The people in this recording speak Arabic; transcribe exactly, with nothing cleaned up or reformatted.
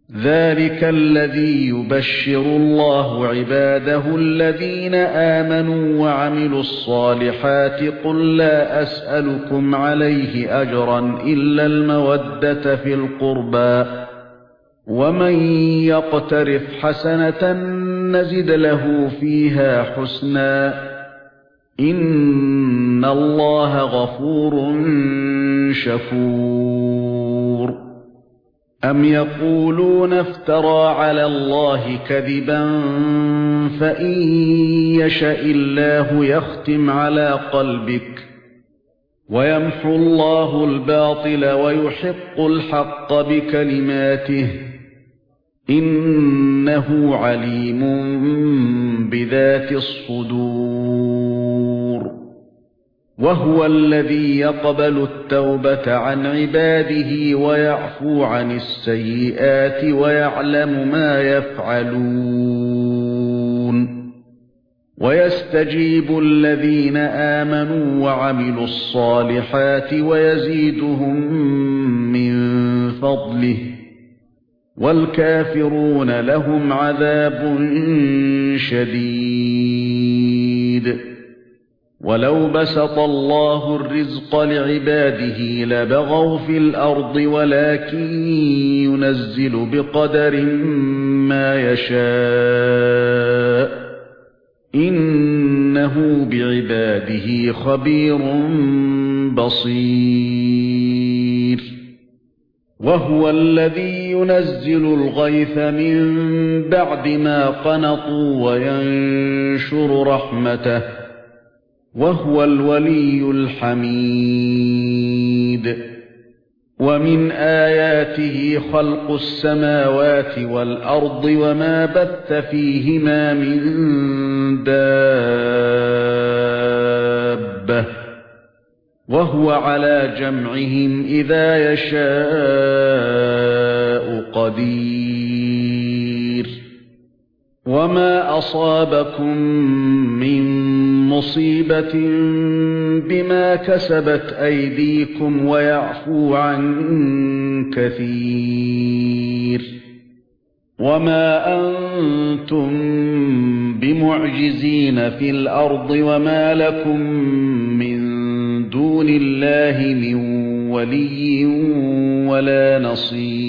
ذَلِكَ الَّذِي يُبَشِّرُ اللَّهُ عِبَادَهُ الَّذِينَ آمَنُوا وَعَمِلُوا الصَّالِحَاتِ قُل لَّا أَسْأَلُكُمْ عَلَيْهِ أَجْرًا إِلَّا الْمَوَدَّةَ فِي الْقُرْبَى وَمَن يَقْتَرِفْ حَسَنَةً نَّزِدْ لَهُ فِيهَا حُسْنًا إِنَّ اللَّهَ غَفُورٌ شَكُورٌ أَمْ يَقُولُونَ افْتَرَىٰ عَلَى اللَّهِ كَذِبًا فَإِن يَشَإِ اللَّهُ يَخْتِمْ عَلَى قَلْبِكَ وَيَمْحُو اللَّهُ الْبَاطِلَ وَيُحِقُّ الْحَقَّ بِكَلِمَاتِهِ إِنَّهُ عَلِيمٌ بِذَاتِ الصُّدُورِ وَهُوَ الَّذِي يَقْبَلُ التَّوْبَةَ عَنْ عِبَادِهِ وَيَعْفُو عَنِ السَّيِّئَاتِ وَيَعْلَمُ مَا يَفْعَلُونَ وَيَسْتَجِيبُ الَّذِينَ آمَنُوا وَعَمِلُوا الصَّالِحَاتِ وَيَزِيدُهُم مِّن فَضْلِهِ وَالْكَافِرُونَ لَهُمْ عَذَابٌ شَدِيدٌ وَلَوْ بَسَطَ اللَّهُ الرِّزْقَ لِعِبَادِهِ لَبَغَوْا فِي الْأَرْضِ وَلَكِن يُنَزِّلُ بِقَدَرٍ مَّا يَشَاءُ إِنَّهُ بِعِبَادِهِ خَبِيرٌ بَصِيرٌ وَهُوَ الَّذِي يُنَزِّلُ الْغَيْثَ مِن بَعْدِ مَا قَنَطُوا وَيَنشُرُ رَحْمَتَهُ وَهُوَ الْوَلِيُّ الْحَمِيدُ وَمِنْ آيَاتِهِ خَلْقُ السَّمَاوَاتِ وَالْأَرْضِ وَمَا بَثَّ فِيهِمَا مِن دَابَّةٍ وَهُوَ عَلَى جَمْعِهِمْ إِذَا يَشَاءُ قَدِيرٌ وَمَا أَصَابَكُم مِّن مُّصِيبَةٍ بِمَا كَسَبَتْ أَيْدِيكُمْ وَيَعْفُو عَن كَثِيرٍ وَمَا أَنتُم بِمُعْجِزِينَ فِي الْأَرْضِ وَمَا لَكُم مِّن دُونِ اللَّهِ مِن وَلِيٍّ وَلَا نَصِيرٍ